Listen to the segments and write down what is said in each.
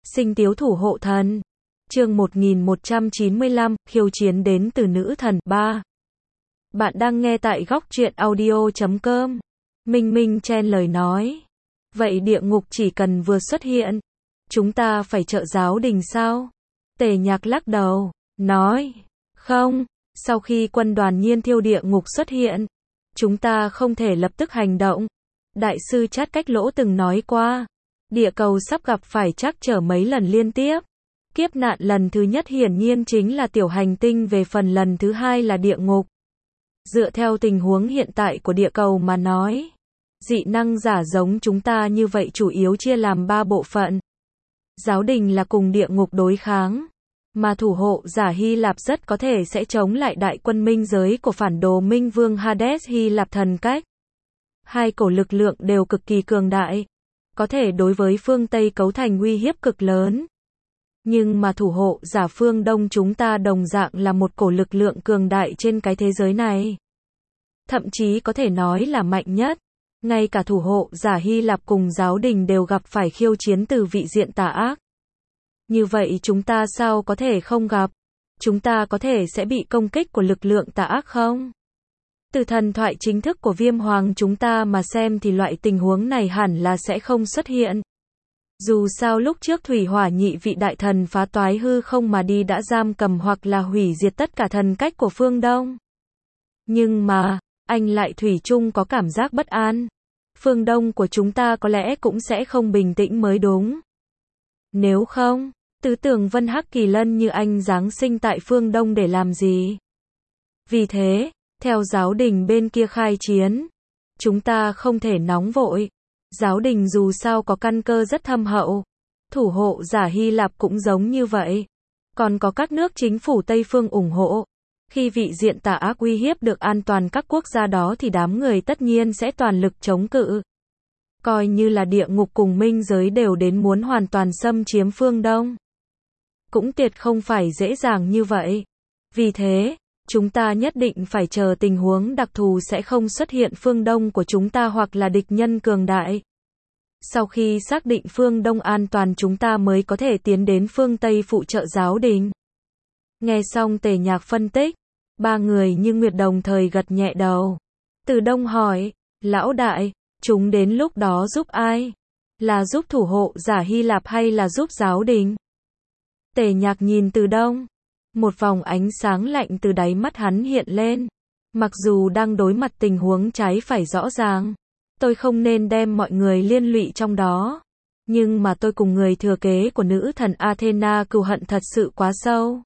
Sinh tiếu thủ hộ thần. Chương 1195, khiêu chiến đến từ nữ thần 3. Bạn đang nghe tại góc truyện audio.com. Minh Minh chen lời nói. Vậy địa ngục chỉ cần vừa xuất hiện, chúng ta phải trợ giáo đình sao? Tề Nhạc lắc đầu, nói, không, sau khi quân đoàn Nhiên Thiêu địa ngục xuất hiện, chúng ta không thể lập tức hành động. Đại sư Chát Cách Lỗ từng nói qua, địa cầu sắp gặp phải trắc trở mấy lần liên tiếp. Kiếp nạn lần thứ nhất hiển nhiên chính là tiểu hành tinh, về phần lần thứ hai là địa ngục. Dựa theo tình huống hiện tại của địa cầu mà nói, dị năng giả giống chúng ta như vậy chủ yếu chia làm 3 bộ phận. Giáo đình là cùng địa ngục đối kháng, mà thủ hộ giả Hy Lạp rất có thể sẽ chống lại đại quân minh giới của phản đồ Minh Vương Hades Hy Lạp Thần Cách. Hai cổ lực lượng đều cực kỳ cường đại, có thể đối với phương Tây cấu thành uy hiếp cực lớn. Nhưng mà thủ hộ giả phương Đông chúng ta đồng dạng là một cổ lực lượng cường đại trên cái thế giới này. Thậm chí có thể nói là mạnh nhất. Ngay cả thủ hộ giả Hy Lạp cùng giáo đình đều gặp phải khiêu chiến từ vị diện tà ác. Như vậy chúng ta sao có thể không gặp? Chúng ta có thể sẽ bị công kích của lực lượng tà ác không? Từ thần thoại chính thức của Viêm Hoàng chúng ta mà xem thì loại tình huống này hẳn là sẽ không xuất hiện. Dù sao lúc trước Thủy Hỏa nhị vị đại thần phá toái hư không mà đi đã giam cầm hoặc là hủy diệt tất cả thần cách của phương Đông. Nhưng mà, anh lại thủy chung có cảm giác bất an. Phương Đông của chúng ta có lẽ cũng sẽ không bình tĩnh mới đúng. Nếu không, tứ tường Vân Hắc Kỳ Lân như anh giáng sinh tại phương Đông để làm gì? Vì thế, theo giáo đình bên kia khai chiến, chúng ta không thể nóng vội. Giáo đình dù sao có căn cơ rất thâm hậu. Thủ hộ giả Hy Lạp cũng giống như vậy. Còn có các nước chính phủ Tây phương ủng hộ. Khi vị diện tà ác uy hiếp được an toàn các quốc gia đó thì đám người tất nhiên sẽ toàn lực chống cự. Coi như là địa ngục cùng minh giới đều đến muốn hoàn toàn xâm chiếm phương Đông. Cũng tuyệt không phải dễ dàng như vậy. Vì thế, chúng ta nhất định phải chờ tình huống đặc thù sẽ không xuất hiện phương Đông của chúng ta hoặc là địch nhân cường đại. Sau khi xác định phương Đông an toàn chúng ta mới có thể tiến đến phương Tây phụ trợ giáo đình. Nghe xong Tề Nhạc phân tích, ba người như nguyệt đồng thời gật nhẹ đầu. Từ Đông hỏi, lão đại, chúng đến lúc đó giúp ai? Là giúp thủ hộ giả Hy Lạp hay là giúp giáo đình? Tề Nhạc nhìn Từ Đông. Một vòng ánh sáng lạnh từ đáy mắt hắn hiện lên. Mặc dù đang đối mặt tình huống trái phải rõ ràng, tôi không nên đem mọi người liên lụy trong đó. Nhưng mà tôi cùng người thừa kế của nữ thần Athena cừu hận thật sự quá sâu.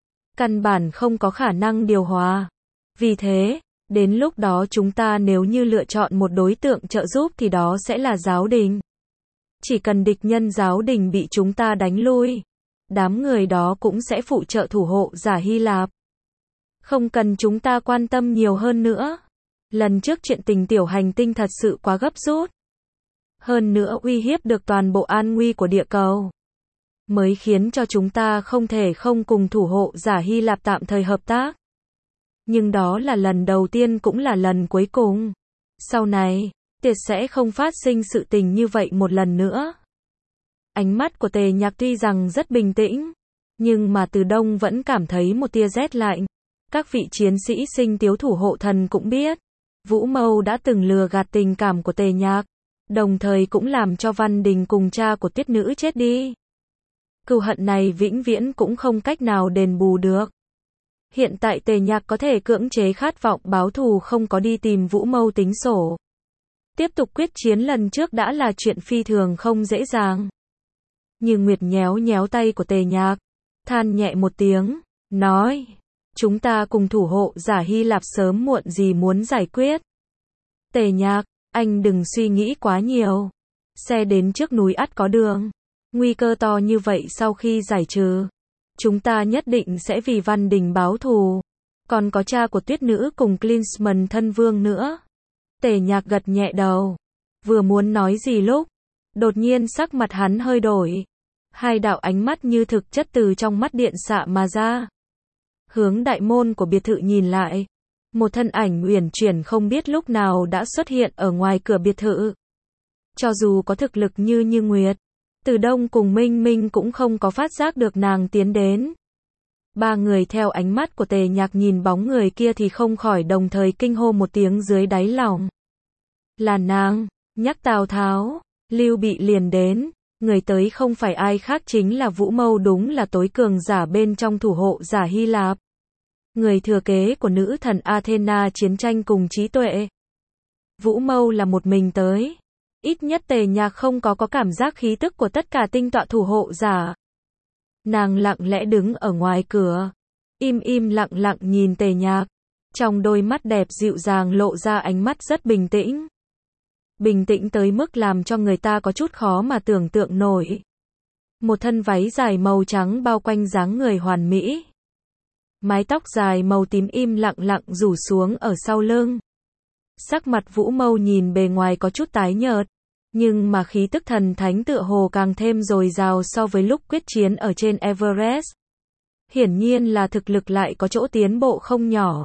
Căn bản không có khả năng điều hòa. Vì thế, đến lúc đó chúng ta nếu như lựa chọn một đối tượng trợ giúp thì đó sẽ là giáo đình. Chỉ cần địch nhân giáo đình bị chúng ta đánh lui, đám người đó cũng sẽ phụ trợ thủ hộ giả Hy Lạp. Không cần chúng ta quan tâm nhiều hơn nữa. Lần trước chuyện tình tiểu hành tinh thật sự quá gấp rút. Hơn nữa uy hiếp được toàn bộ an nguy của địa cầu. Mới khiến cho chúng ta không thể không cùng thủ hộ giả Hy Lạp tạm thời hợp tác. Nhưng đó là lần đầu tiên cũng là lần cuối cùng. Sau này, tuyệt sẽ không phát sinh sự tình như vậy một lần nữa. Ánh mắt của Tề Nhạc tuy rằng rất bình tĩnh, nhưng mà Từ Đông vẫn cảm thấy một tia rét lạnh. Các vị chiến sĩ sinh tiếu thủ hộ thần cũng biết, Vũ Mâu đã từng lừa gạt tình cảm của Tề Nhạc, đồng thời cũng làm cho Văn Đình cùng cha của Tuyết Nữ chết đi. Cừu hận này vĩnh viễn cũng không cách nào đền bù được. Hiện tại Tề Nhạc có thể cưỡng chế khát vọng báo thù, không có đi tìm Vũ Mâu tính sổ. Tiếp tục quyết chiến lần trước đã là chuyện phi thường không dễ dàng. Như Nguyệt nhéo nhéo tay của Tề Nhạc, than nhẹ một tiếng, nói, chúng ta cùng thủ hộ giả Hy Lạp sớm muộn gì muốn giải quyết. Tề Nhạc, anh đừng suy nghĩ quá nhiều. Xe đến trước núi ắt có đường. Nguy cơ to như vậy sau khi giải trừ, chúng ta nhất định sẽ vì Văn Đình báo thù. Còn có cha của Tuyết Nữ cùng Klinsmann thân vương nữa. Tề Nhạc gật nhẹ đầu. Vừa muốn nói gì lúc, đột nhiên sắc mặt hắn hơi đổi. Hai đạo ánh mắt như thực chất từ trong mắt điện xạ mà ra. Hướng đại môn của biệt thự nhìn lại. Một thân ảnh uyển chuyển không biết lúc nào đã xuất hiện ở ngoài cửa biệt thự. Cho dù có thực lực như Nguyệt, Từ Đông cùng Minh Minh cũng không có phát giác được nàng tiến đến. Ba người theo ánh mắt của Tề Nhạc nhìn bóng người kia thì không khỏi đồng thời kinh hô một tiếng dưới đáy lòng. Là nàng, nhắc Tào Tháo, Lưu Bị liền đến, người tới không phải ai khác chính là Vũ Mâu, đúng là tối cường giả bên trong thủ hộ giả Hy Lạp. Người thừa kế của nữ thần Athena chiến tranh cùng trí tuệ. Vũ Mâu là một mình tới. Ít nhất Tề Nhạc không có cảm giác khí tức của tất cả tinh tọa thủ hộ giả. Nàng lặng lẽ đứng ở ngoài cửa, im lặng nhìn Tề Nhạc. Trong đôi mắt đẹp dịu dàng lộ ra ánh mắt rất bình tĩnh. Bình tĩnh tới mức làm cho người ta có chút khó mà tưởng tượng nổi. Một thân váy dài màu trắng bao quanh dáng người hoàn mỹ. Mái tóc dài màu tím im lặng rủ xuống ở sau lưng. Sắc mặt Vũ Mâu nhìn bề ngoài có chút tái nhợt, nhưng mà khí tức thần thánh tựa hồ càng thêm dồi dào so với lúc quyết chiến ở trên Everest. Hiển nhiên là thực lực lại có chỗ tiến bộ không nhỏ.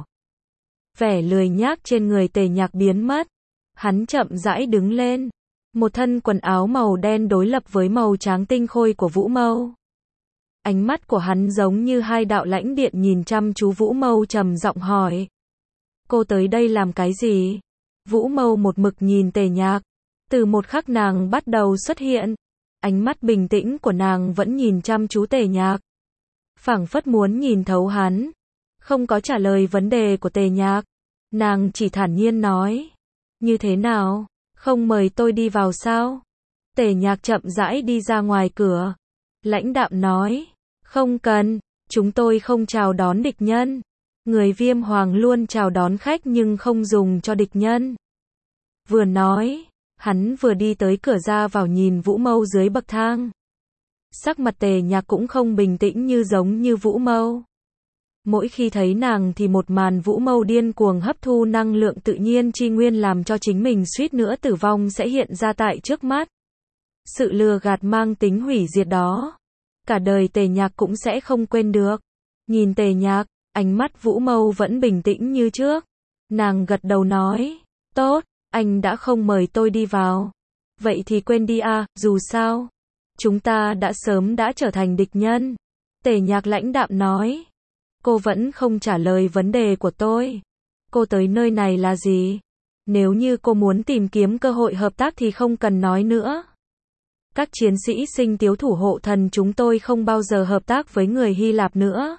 Vẻ lười nhác trên người Tề Nhạc biến mất. Hắn chậm rãi đứng lên. Một thân quần áo màu đen đối lập với màu trắng tinh khôi của Vũ Mâu. Ánh mắt của hắn giống như hai đạo lãnh điện nhìn chăm chú Vũ Mâu, trầm giọng hỏi. Cô tới đây làm cái gì? Vũ Mâu một mực nhìn Tề Nhạc. Từ một khắc nàng bắt đầu xuất hiện, ánh mắt bình tĩnh của nàng vẫn nhìn chăm chú Tề Nhạc. Phảng phất muốn nhìn thấu hắn. Không có trả lời vấn đề của Tề Nhạc. Nàng chỉ thản nhiên nói. Như thế nào? Không mời tôi đi vào sao? Tề Nhạc chậm rãi đi ra ngoài cửa. Lãnh đạm nói. Không cần, chúng tôi không chào đón địch nhân. Người Viêm Hoàng luôn chào đón khách nhưng không dùng cho địch nhân. Vừa nói, hắn vừa đi tới cửa ra vào nhìn Vũ Mâu dưới bậc thang. Sắc mặt Tề Nhạc cũng không bình tĩnh như giống như Vũ Mâu. Mỗi khi thấy nàng thì một màn Vũ Mâu điên cuồng hấp thu năng lượng tự nhiên chi nguyên làm cho chính mình suýt nữa tử vong sẽ hiện ra tại trước mắt. Sự lừa gạt mang tính hủy diệt đó, cả đời Tề Nhạc cũng sẽ không quên được. Nhìn Tề Nhạc, ánh mắt Vũ Mâu vẫn bình tĩnh như trước. Nàng gật đầu nói, tốt, anh đã không mời tôi đi vào. Vậy thì quên đi à, dù sao, chúng ta đã sớm đã trở thành địch nhân. Tề Nhạc lãnh đạm nói, cô vẫn không trả lời vấn đề của tôi. Cô tới nơi này là gì? Nếu như cô muốn tìm kiếm cơ hội hợp tác thì không cần nói nữa. Các chiến sĩ Sinh Tiếu thủ hộ thần chúng tôi không bao giờ hợp tác với người Hy Lạp nữa.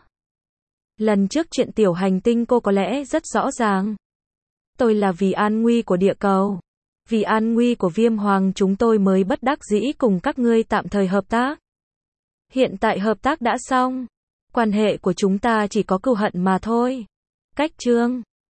Lần trước chuyện tiểu hành tinh cô có lẽ rất rõ ràng. Tôi là vì an nguy của địa cầu. Vì an nguy của Viêm Hoàng chúng tôi mới bất đắc dĩ cùng các ngươi tạm thời hợp tác. Hiện tại hợp tác đã xong. Quan hệ của chúng ta chỉ có cừu hận mà thôi. Cách chương